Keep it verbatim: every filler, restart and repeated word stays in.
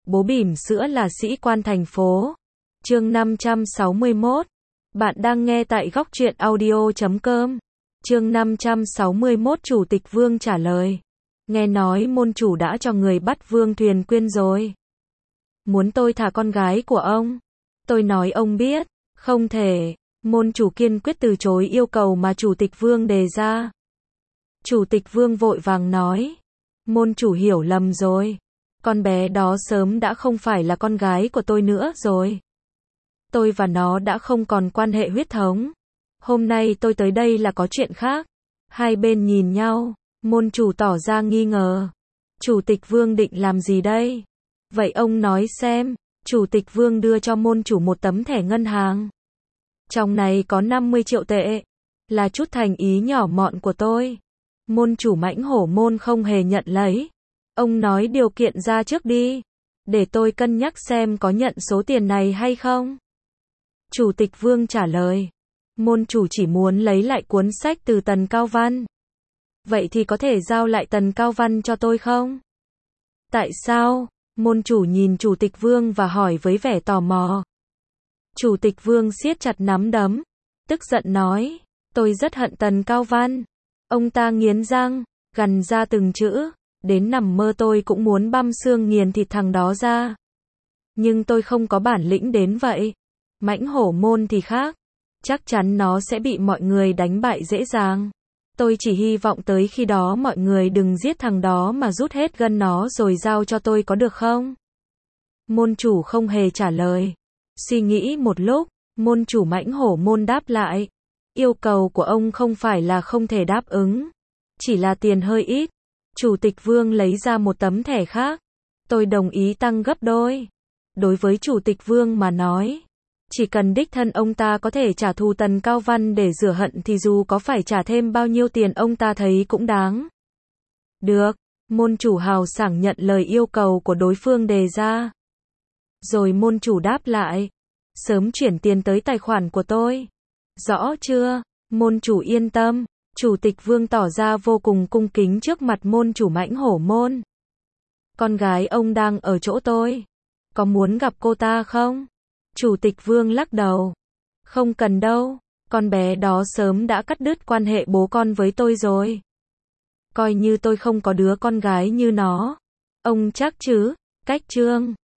Bố bỉm sữa là sĩ quan thành phố. Chương năm trăm sáu mươi mốt. Bạn đang nghe tại góc truyện audio chấm com. Chương năm trăm sáu mươi mốt. Chủ tịch Vương trả lời. Nghe nói môn chủ đã cho người bắt Vương Thuyền Quyên rồi. Muốn tôi thả con gái của ông. Tôi nói ông biết, không thể. Môn chủ kiên quyết từ chối yêu cầu mà Chủ tịch Vương đề ra. Chủ tịch Vương vội vàng nói. Môn chủ hiểu lầm rồi. Con bé đó sớm đã không phải là con gái của tôi nữa rồi. Tôi và nó đã không còn quan hệ huyết thống. Hôm nay tôi tới đây là có chuyện khác. Hai bên nhìn nhau, môn chủ tỏ ra nghi ngờ. Chủ tịch Vương định làm gì đây? Vậy ông nói xem. Chủ tịch Vương đưa cho môn chủ một tấm thẻ ngân hàng. Trong này có năm mươi triệu tệ. Là chút thành ý nhỏ mọn của tôi. Môn chủ Mãnh Hổ Môn không hề nhận lấy. Ông nói điều kiện ra trước đi. Để tôi cân nhắc xem có nhận số tiền này hay không. Chủ tịch Vương trả lời. Môn chủ chỉ muốn lấy lại cuốn sách từ Tần Cao Văn. Vậy thì có thể giao lại Tần Cao Văn cho tôi không? Tại sao? Môn chủ nhìn Chủ tịch Vương và hỏi với vẻ tò mò. Chủ tịch Vương siết chặt nắm đấm. Tức giận nói. Tôi rất hận Tần Cao Văn. Ông ta nghiến răng, gằn ra từng chữ. Đến nằm mơ tôi cũng muốn băm xương nghiền thịt thằng đó ra. Nhưng tôi không có bản lĩnh đến vậy. Mãnh Hổ Môn thì khác. Chắc chắn nó sẽ bị mọi người đánh bại dễ dàng. Tôi chỉ hy vọng tới khi đó mọi người đừng giết thằng đó mà rút hết gân nó rồi giao cho tôi có được không? Môn chủ không hề trả lời. Suy nghĩ một lúc, môn chủ Mãnh Hổ Môn đáp lại. Yêu cầu của ông không phải là không thể đáp ứng. Chỉ là tiền hơi ít. Chủ tịch Vương lấy ra một tấm thẻ khác. Tôi đồng ý tăng gấp đôi. Đối với Chủ tịch Vương mà nói, chỉ cần đích thân ông ta có thể trả thù Tần Cao Văn để rửa hận thì dù có phải trả thêm bao nhiêu tiền ông ta thấy cũng đáng. Được, môn chủ hào sảng nhận lời yêu cầu của đối phương đề ra. Rồi môn chủ đáp lại. Sớm chuyển tiền tới tài khoản của tôi. Rõ chưa? Môn chủ yên tâm. Chủ tịch Vương tỏ ra vô cùng cung kính trước mặt môn chủ Mãnh Hổ Môn. Con gái ông đang ở chỗ tôi. Có muốn gặp cô ta không? Chủ tịch Vương lắc đầu. Không cần đâu. Con bé đó sớm đã cắt đứt quan hệ bố con với tôi rồi. Coi như tôi không có đứa con gái như nó. Ông chắc chứ? Cách chương.